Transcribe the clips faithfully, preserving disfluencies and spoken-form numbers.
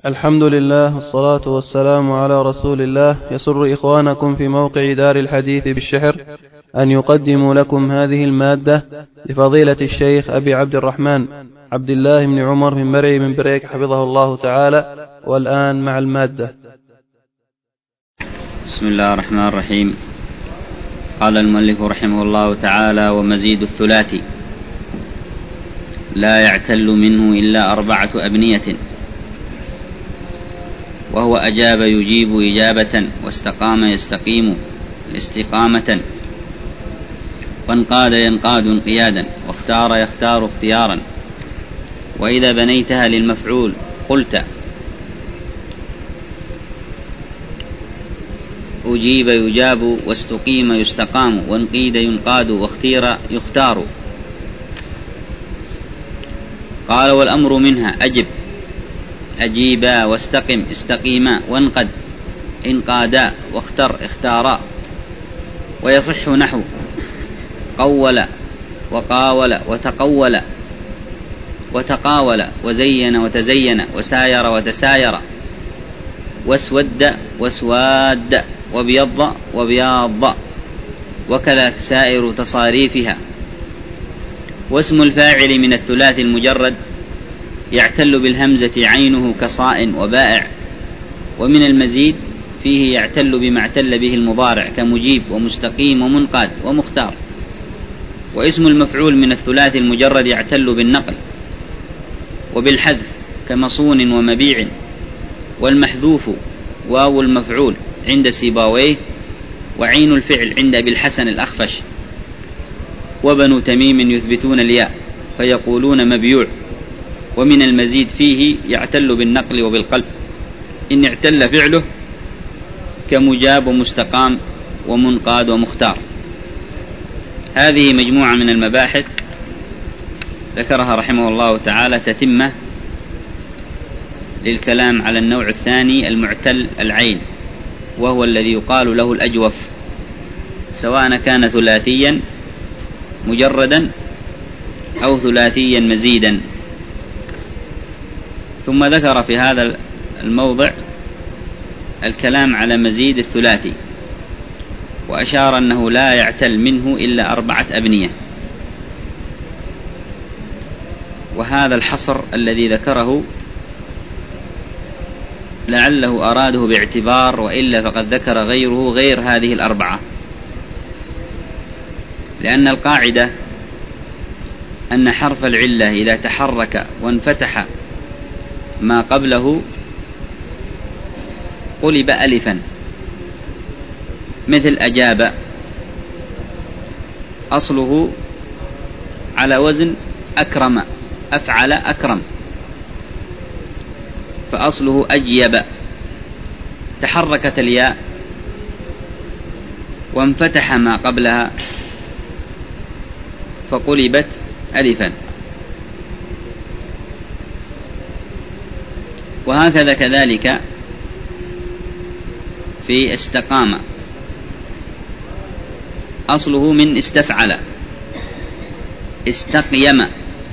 الحمد لله والصلاة والسلام على رسول الله. يسر إخوانكم في موقع دار الحديث بالشحر أن يقدموا لكم هذه المادة لفضيلة الشيخ أبي عبد الرحمن عبد الله بن عمر بن مرعي من بريك حفظه الله تعالى. والآن مع المادة. بسم الله الرحمن الرحيم. قال المؤلف رحمه الله تعالى: ومزيد الثلاثي لا يعتل منه إلا أربعة أبنية، وهو أجاب يجيب إجابة، واستقام يستقيم استقامة، وانقاد ينقاد انقيادا، واختار يختار اختيارا. وإذا بنيتها للمفعول قلت: أجيب يجاب، واستقيم يستقام، وانقيد ينقاد، واختير يختار. قال: والأمر منها أجب، أجيبا، واستقم استقيما، وانقد انقادا، واختر اختارا. ويصح نحو قول وقاول وتقول وتقاول، وزين وتزين، وساير وتساير، واسود واسواد، وبيض وبياض، وكذا سائر تصاريفها. واسم الفاعل من الثلاث المجرد يعتل بالهمزة عينه كصاء وبائع. ومن المزيد فيه يعتل بما اعتل به المضارع كمجيب ومستقيم ومنقاد ومختار. واسم المفعول من الثلاث المجرد يعتل بالنقل وبالحذف كمصون ومبيع. والمحذوف واو المفعول عند سيباويه، وعين الفعل عند أبي الحسن الأخفش. وبنو تميم يثبتون الياء فيقولون مبيوع. ومن المزيد فيه يعتل بالنقل وبالقلب إن اعتل فعله كمجاب ومستقام ومنقاد ومختار. هذه مجموعة من المباحث ذكرها رحمه الله تعالى تتمة للكلام على النوع الثاني المعتل العين، وهو الذي يقال له الأجوف، سواء كان ثلاثيا مجردا أو ثلاثيا مزيدا. ثم ذكر في هذا الموضع الكلام على مزيد الثلاثي، وأشار أنه لا يعتل منه إلا أربعة أبنية. وهذا الحصر الذي ذكره لعله أراده باعتبار، وإلا فقد ذكر غيره غير هذه الأربعة، لأن القاعدة أن حرف العلة إذا تحرك وانفتح ما قبله قلب ألفا، مثل أجاب، أصله على وزن أكرم، أفعل أكرم، فأصله أجيب. تحركت الياء وانفتح ما قبلها فقلبت ألفا. وهكذا كذلك في استقام، أصله من استفعل، استقيم،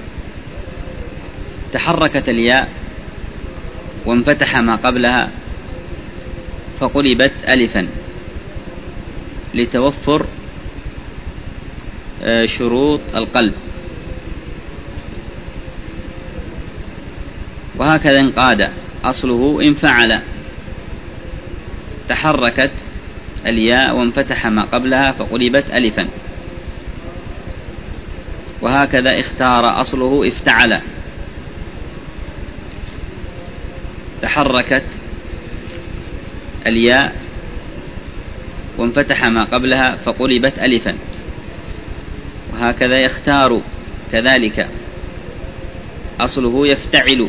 تحركت الياء وانفتح ما قبلها فقلبت ألفا لتوفر شروط القلب. وهكذا انقاد، أصله انفعل، تحركت الياء وانفتح ما قبلها فقلبت ألفا. وهكذا اختار، أصله افتعل، تحركت الياء وانفتح ما قبلها فقلبت ألفا. وهكذا يختار كذلك، أصله يفتعل،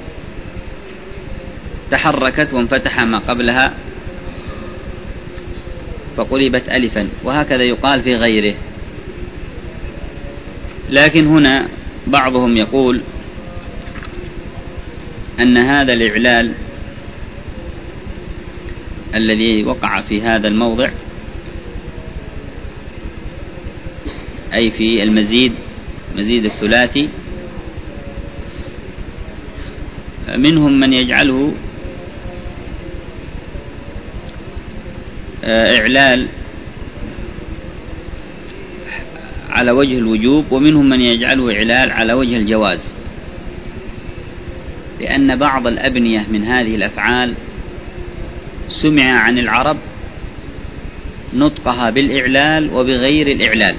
تحركت وانفتح ما قبلها فقلبت ألفا. وهكذا يقال في غيره. لكن هنا بعضهم يقول أن هذا الإعلال الذي وقع في هذا الموضع، أي في المزيد مزيد الثلاثي، منهم من يجعله إعلال على وجه الوجوب، ومنهم من يجعله إعلال على وجه الجواز، لأن بعض الأبنية من هذه الأفعال سمع عن العرب نطقها بالإعلال وبغير الإعلال،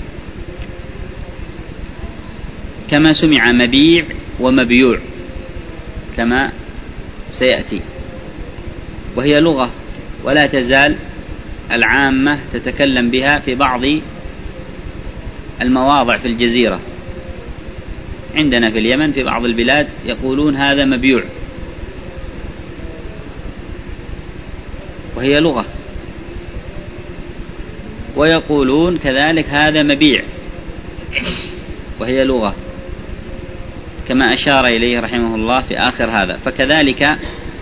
كما سمع مبيع ومبيوع كما سيأتي، وهي لغة ولا تزال العامة تتكلم بها في بعض المواضع في الجزيرة. عندنا في اليمن في بعض البلاد يقولون هذا مبيوع، وهي لغة، ويقولون كذلك هذا مبيع، وهي لغة، كما أشار إليه رحمه الله في آخر هذا. فكذلك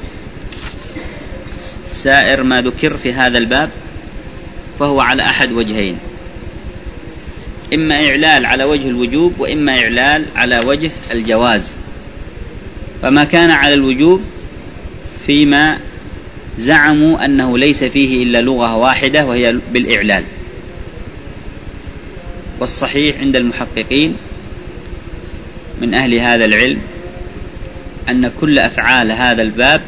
سائر ما ذكر في هذا الباب فهو على أحد وجهين، إما إعلال على وجه الوجوب وإما إعلال على وجه الجواز. فما كان على الوجوب فيما زعموا أنه ليس فيه إلا لغة واحدة وهي بالإعلال، والصحيح عند المحققين من أهل هذا العلم أن كل أفعال هذا الباب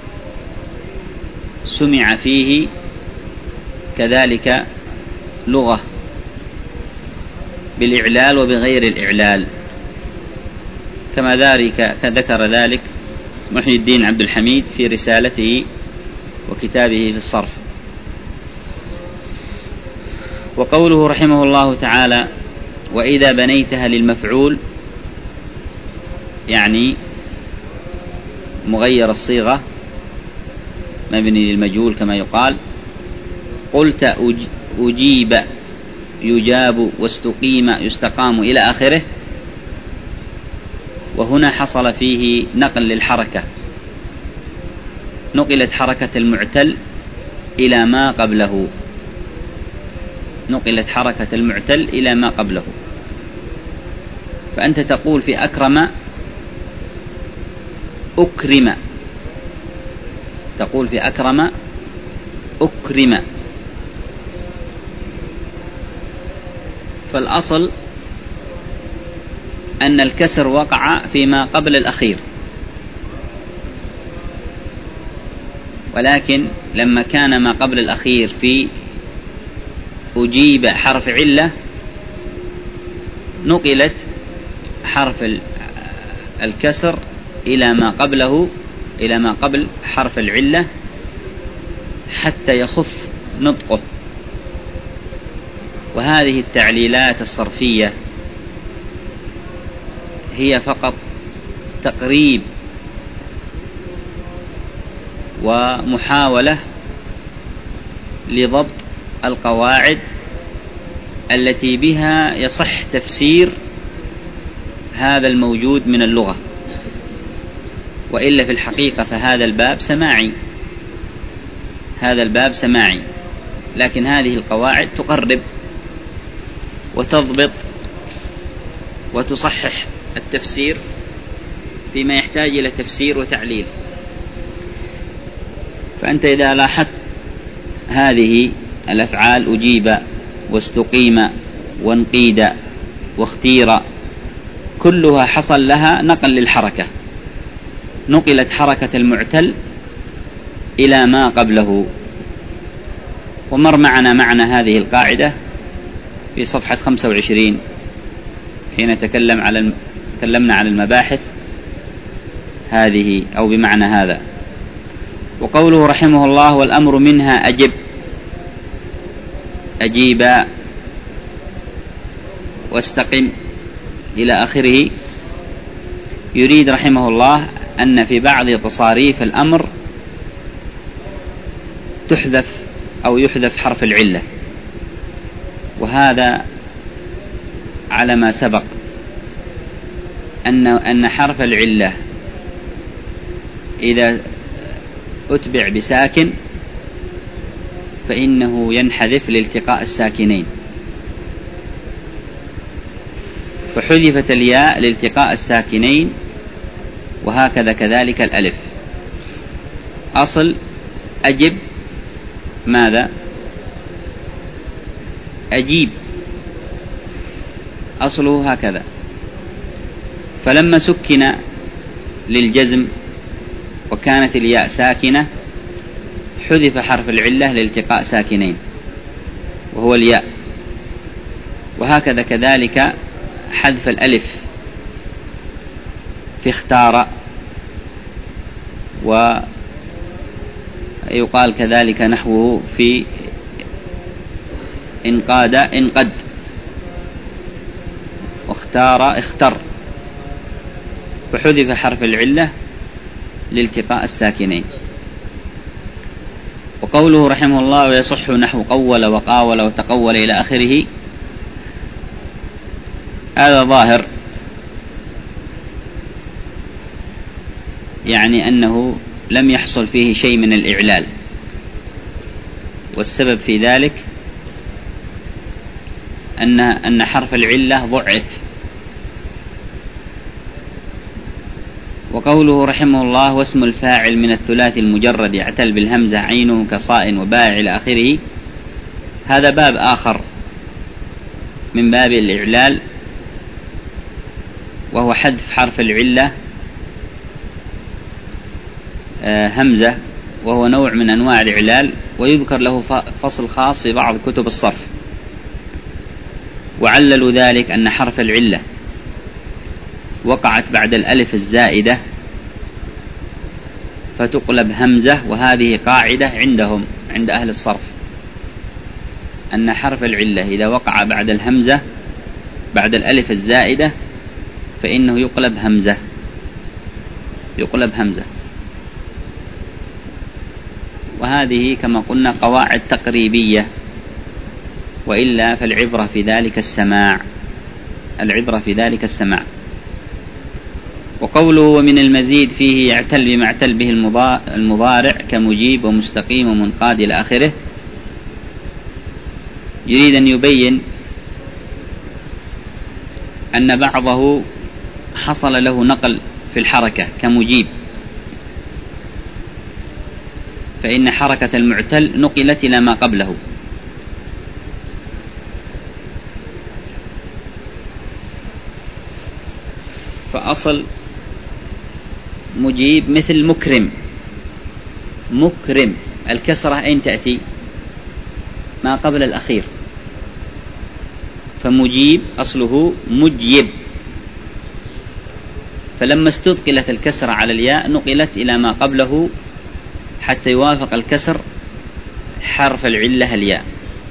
سمع فيه كذلك لغة بالإعلال وبغير الإعلال، كما ذلك ذكر ذلك محي الدين عبد الحميد في رسالته وكتابه في الصرف. وقوله رحمه الله تعالى: وإذا بنيتها للمفعول، يعني مغير مبني للمجهول كما يقال. قلت أجيب يجاب واستقيم يستقام إلى آخره. وهنا حصل فيه نقل للحركة، نقلت حركة المعتل إلى ما قبله، نقلت حركة المعتل إلى ما قبله. فأنت تقول في أكرم أكرم، تقول في أكرم أكرم. فالأصل أن الكسر وقع فيما قبل الأخير، ولكن لما كان ما قبل الأخير في أجيب حرف علة نقلت حرف الكسر إلى ما قبله، إلى ما قبل حرف العلة حتى يخف نطقه. وهذه التعليلات الصرفية هي فقط تقريب ومحاولة لضبط القواعد التي بها يصح تفسير هذا الموجود من اللغة، وإلا في الحقيقة فهذا الباب سماعي، هذا الباب سماعي، لكن هذه القواعد تقرب وتضبط وتصحح التفسير فيما يحتاج إلى تفسير وتعليل. فأنت إذا لاحظت هذه الأفعال أجيب واستقيم وانقيد واختير كلها حصل لها نقل للحركة، نقلت حركة المعتل إلى ما قبله. ومر معنا معنى هذه القاعدة في صفحة خمسة وعشرين حين تكلم على الم... تكلمنا على المباحث هذه أو بمعنى هذا. وقوله رحمه الله: والأمر منها أجب، أجيب واستقم إلى آخره. يريد رحمه الله أن في بعض تصاريف الأمر تحذف أو يحذف حرف العلة، وهذا على ما سبق أن أن حرف العلة إذا أتبع بساكن فإنه ينحذف لالتقاء الساكنين، فحذفت الياء لالتقاء الساكنين، وهكذا كذلك الألف. أصل أجب ماذا؟ أجيب أصله هكذا، فلما سكن للجزم وكانت الياء ساكنة حذف حرف العلة لالتقاء ساكنين وهو الياء. وهكذا كذلك حذف الألف في اختار، ويقال كذلك نحوه في انقاد انقد، واختار اختر، فحذف حرف العلة لالتقاء الساكنين. وقوله رحمه الله ويصح نحو قول وقاول وتقول إلى آخره، هذا ظاهر يعني أنه لم يحصل فيه شيء من الإعلال، والسبب في ذلك أن أن حرف العلة ضعف. وقوله رحمه الله واسم الفاعل من الثلاثي المجرد يعتل بالهمزة عينه كصاء وباع إلى آخره، هذا باب آخر من باب الإعلال، وهو حذف حرف العلة همزة، وهو نوع من أنواع الإعلال، ويذكر له فصل خاص في بعض كتب الصرف. وعللوا ذلك أن حرف العلة وقعت بعد الألف الزائدة فتقلب همزة، وهذه قاعدة عندهم عند أهل الصرف، أن حرف العلة إذا وقع بعد الهمزة بعد الألف الزائدة فإنه يقلب همزة يقلب همزة وهذه كما قلنا قواعد تقريبية، وإلا فالعبرة في ذلك السماع العبرة في ذلك السماع. وقوله ومن المزيد فيه يعتل بما اعتل به المضارع كمجيب ومستقيم ومنقاد إلى آخره، يريد أن يبين أن بعضه حصل له نقل في الحركة كمجيب، فإن حركة المعتل نقلت إلى ما قبله، فأصل مجيب مثل مكرم مكرم الكسرة أين تأتي؟ ما قبل الأخير، فمجيب أصله مجيب، فلما استثقلت الكسرة على الياء نقلت إلى ما قبله حتى يوافق الكسر حرف العلة الياء.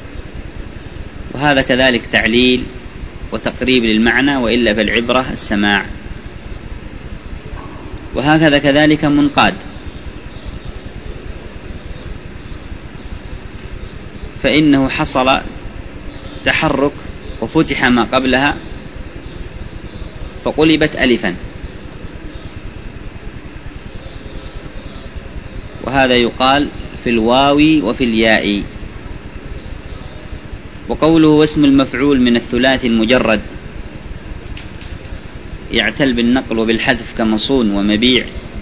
وهذا كذلك تعليل وتقريب للمعنى، وإلا فالعبرة السماع. وهكذا كذلك منقاد، فإنه حصل تحرك وفتح ما قبلها فقلبت ألفا، وهذا يقال في الواو وفي الياء. وقوله واسم المفعول من الثلاثي المجرد يعتل بالنقل وبالحذف كمصون ومبيع،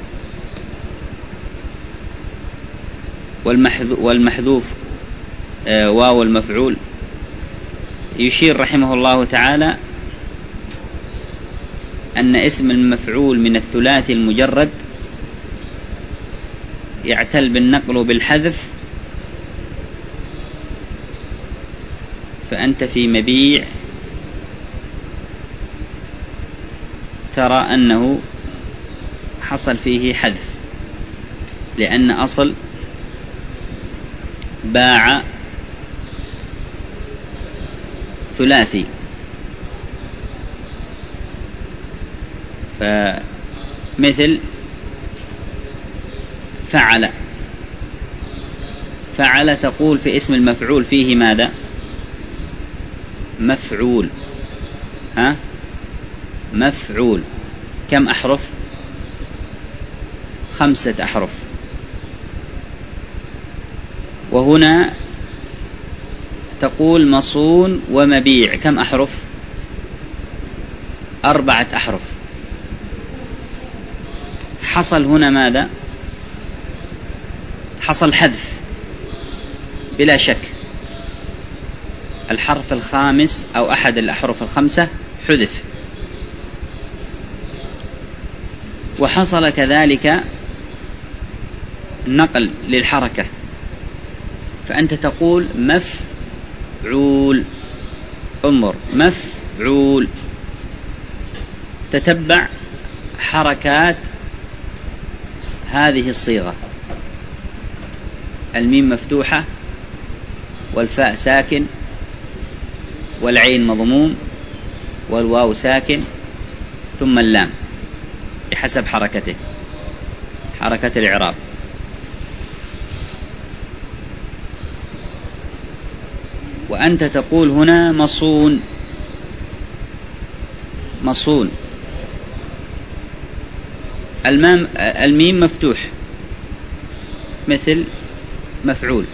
والمحذوف واو المفعول. يشير رحمه الله تعالى أن اسم المفعول من الثلاثي المجرد يعتل بالنقل وبالحذف، فأنت في مبيع ترى أنه حصل فيه حذف، لأن أصل باع ثلاثي، فمثل فعل فعل تقول في اسم المفعول فيه ماذا؟ مفعول ها مفعول كم أحرف؟ خمسة أحرف. وهنا تقول مصون ومبيع كم أحرف؟ أربعة أحرف. حصل هنا ماذا؟ حصل حذف بلا شك، الحرف الخامس أو أحد الأحرف الخمسة حذف. وحصل كذلك نقل للحركة، فأنت تقول مفعول. انظر، مفعول. تتبع حركات هذه الصيغة: الميم مفتوحة، والفاء ساكن، والعين مضموم، والواو ساكن، ثم اللام، بحسب حركته، حركة الإعراب. وأنت تقول هنا مصون. مصون. المام الميم مفتوح مثل مفعول،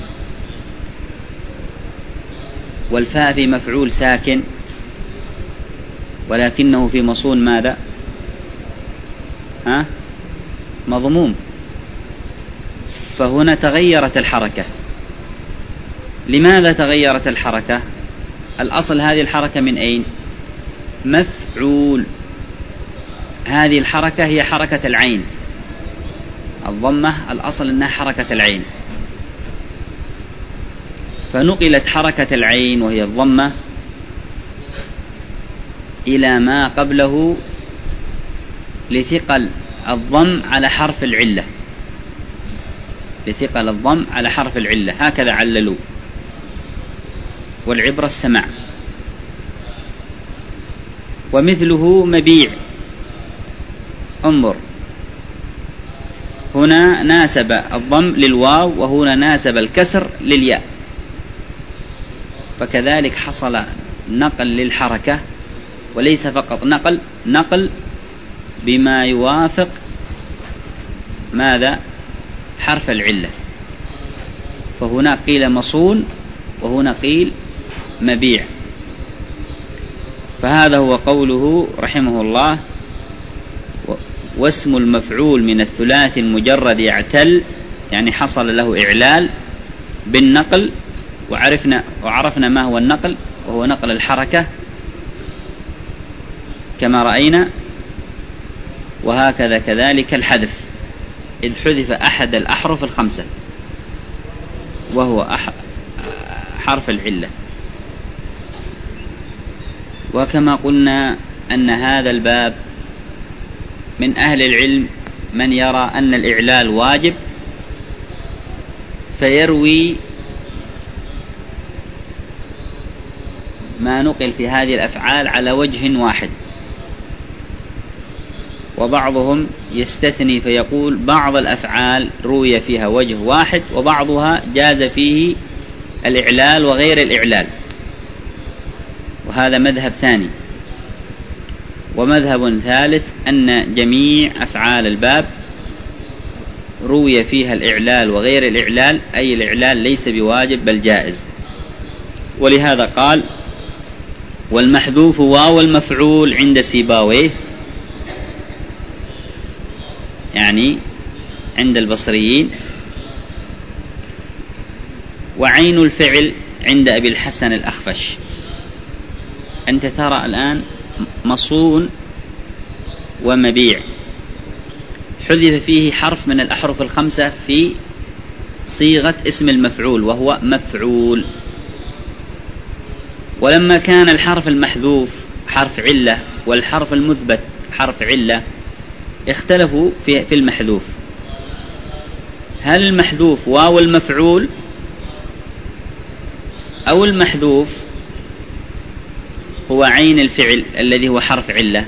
والفاء في مفعول ساكن، ولكنه في مصون ماذا؟ ها؟ مضموم. فهنا تغيرت الحركة. لماذا تغيرت الحركة؟ الأصل هذه الحركة من أين؟ مفعول. هذه الحركة هي حركة العين. الضمة الأصل أنها حركة العين، فنقلت حركة العين وهي الضمة إلى ما قبله لثقل الضم على حرف العلة. لثقل الضم على حرف العلة، هكذا عللوا، والعبرة السماع. ومثله مبيع. انظر، هنا ناسب الضم للواو، وهنا ناسب الكسر للياء، فكذلك حصل نقل للحركة، وليس فقط نقل، نقل بما يوافق ماذا؟ حرف العلة. فهنا قيل مصون، وهنا قيل مبيع. فهذا هو قوله رحمه الله: واسم المفعول من الثلاث المجرد يعتل، يعني حصل له إعلال بالنقل. وعرفنا, وعرفنا ما هو النقل، وهو نقل الحركة كما رأينا. وهكذا كذلك الحذف، إذ حذف أحد الأحرف الخمسة وهو حرف العلة. وكما قلنا أن هذا الباب من أهل العلم من يرى أن الإعلال واجب، فيروي ما نقل في هذه الأفعال على وجه واحد، وبعضهم يستثني فيقول بعض الأفعال روي فيها وجه واحد، وبعضها جاز فيه الإعلال وغير الإعلال، وهذا مذهب ثاني. ومذهب ثالث أن جميع أفعال الباب روي فيها الإعلال وغير الإعلال، أي الإعلال ليس بواجب بل جائز. ولهذا قال: والمحذوف واو المفعول عند سيباويه، يعني عند البصريين، وعين الفعل عند أبي الحسن الأخفش. أنت ترى الآن مصون ومبيع حذف فيه حرف من الأحرف الخمسة في صيغة اسم المفعول وهو مفعول. ولما كان الحرف المحذوف حرف علة والحرف المثبت حرف علة، اختلفوا في في المحذوف: هل المحذوف واو المفعول أو المحذوف هو عين الفعل الذي هو حرف علة؟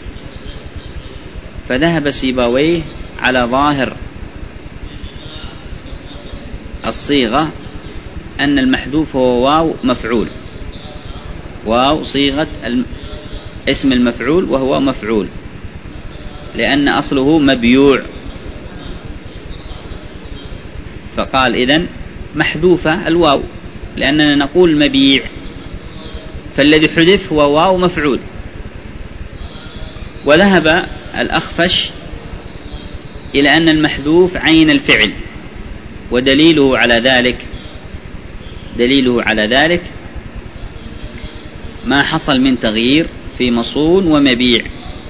فذهب سيباويه على ظاهر الصيغة أن المحذوف هو واو مفعول، واو صيغة اسم المفعول وهو مفعول، لأن أصله مبيوع. فقال إذن محذوفة الواو، لأننا نقول مبيع، فالذي حذف هو واو مفعول. وذهب الأخفش إلى أن المحذوف عين الفعل، ودليله على ذلك دليله على ذلك ما حصل من تغيير في مصون ومبيع.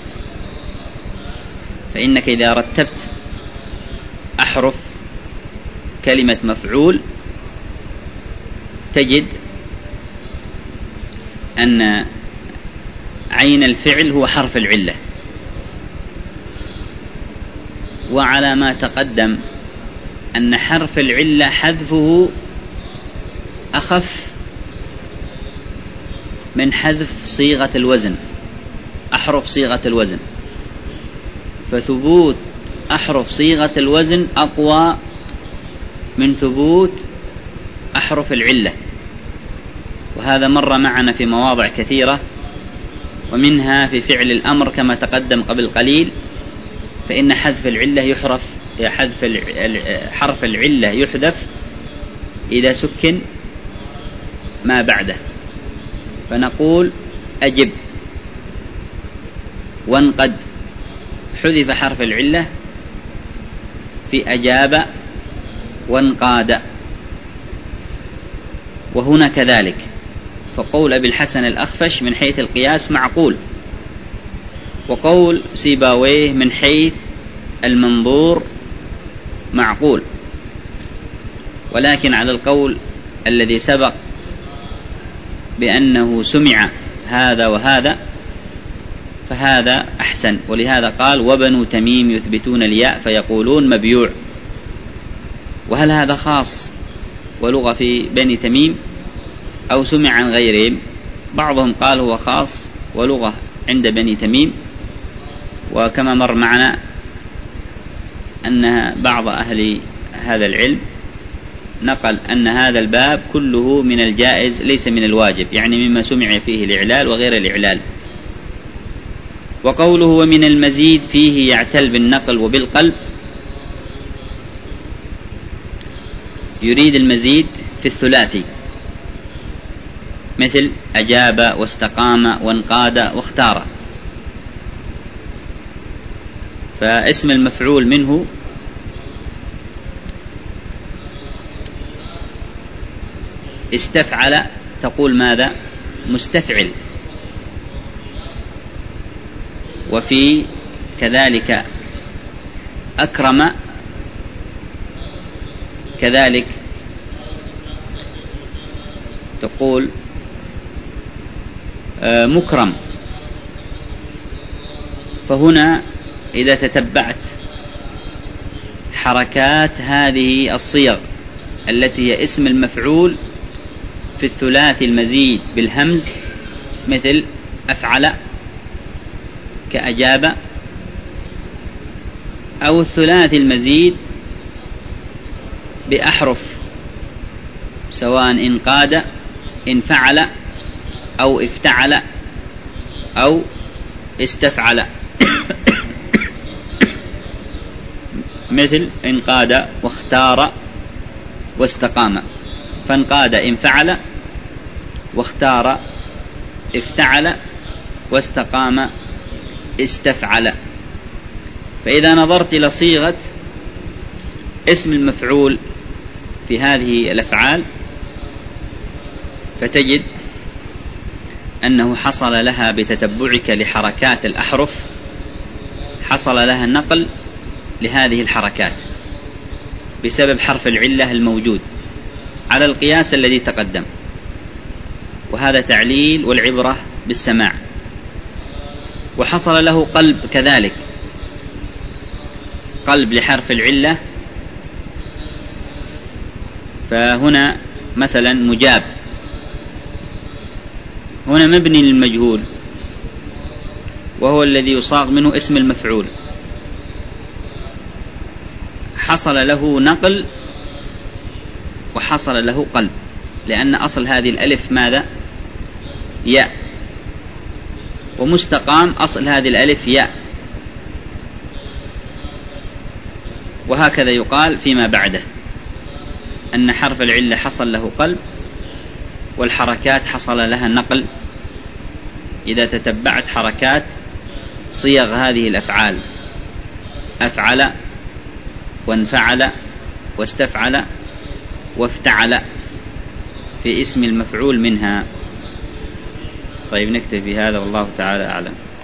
فإنك إذا رتبت أحرف كلمة مفعول تجد أن عين الفعل هو حرف العلة، وعلى ما تقدم أن حرف العلة حذفه أخف من حذف صيغة الوزن، أحرف صيغة الوزن، فثبوت أحرف صيغة الوزن أقوى من ثبوت أحرف العلة، وهذا مر معنا في مواضع كثيرة، ومنها في فعل الأمر كما تقدم قبل قليل، فإن حذف العلة يحرف حذف حرف العلة يحذف إذا سكن ما بعده، فنقول أجب وانقد، حذف حرف العلة في أجاب وانقاد. وهنا كذلك، فقول أبي الحسن الأخفش من حيث القياس معقول، وقول سيباويه من حيث المنظور معقول، ولكن على القول الذي سبق بأنه سمع هذا وهذا فهذا أحسن، ولهذا قال وبنو تميم يثبتون الياء فيقولون مبيوع. وهل هذا خاص ولغة في بني تميم أو سمع عن غيرهم؟ بعضهم قال هو خاص ولغة عند بني تميم، وكما مر معنا أن بعض أهل هذا العلم نقل أن هذا الباب كله من الجائز ليس من الواجب، يعني مما سمع فيه الإعلال وغير الإعلال. وقوله ومن المزيد فيه يعتل بالنقل وبالقلب، يريد المزيد في الثلاثي مثل أجاب واستقام وانقاد واختار، فاسم المفعول منه استفعل، تقول ماذا؟ مستفعل. وفي كذلك أكرم كذلك تقول مكرم. فهنا إذا تتبعت حركات هذه الصيغ التي هي اسم المفعول في الثلاثي المزيد بالهمز مثل أفعل كأجاب، أو الثلاثي المزيد بأحرف سواء انقاد انفعل أو افتعل أو استفعل مثل انقاد واختار واستقام، فانقاد انفعل واختار افتعل واستقام استفعل. فإذا نظرت إلى صيغة اسم المفعول في هذه الأفعال فتجد أنه حصل لها بتتبعك لحركات الأحرف، حصل لها نقل لهذه الحركات بسبب حرف العلة الموجود على القياس الذي تقدم، وهذا تعليل والعبرة بالسماع. وحصل له قلب كذلك، قلب لحرف العلة، فهنا مثلا مجاب، هنا مبني للمجهول وهو الذي يصاغ منه اسم المفعول، حصل له نقل وحصل له قلب، لأن أصل هذه الألف ماذا؟ ياء، ومستقام أصل هذه الألف ياء، وهكذا يقال فيما بعده أن حرف العلة حصل له قلب والحركات حصل لها نقل إذا تتبعت حركات صيغ هذه الأفعال، أفعل وانفعل واستفعل وافتعل في اسم المفعول منها. طيب نكتفي هذا والله تعالى أعلم.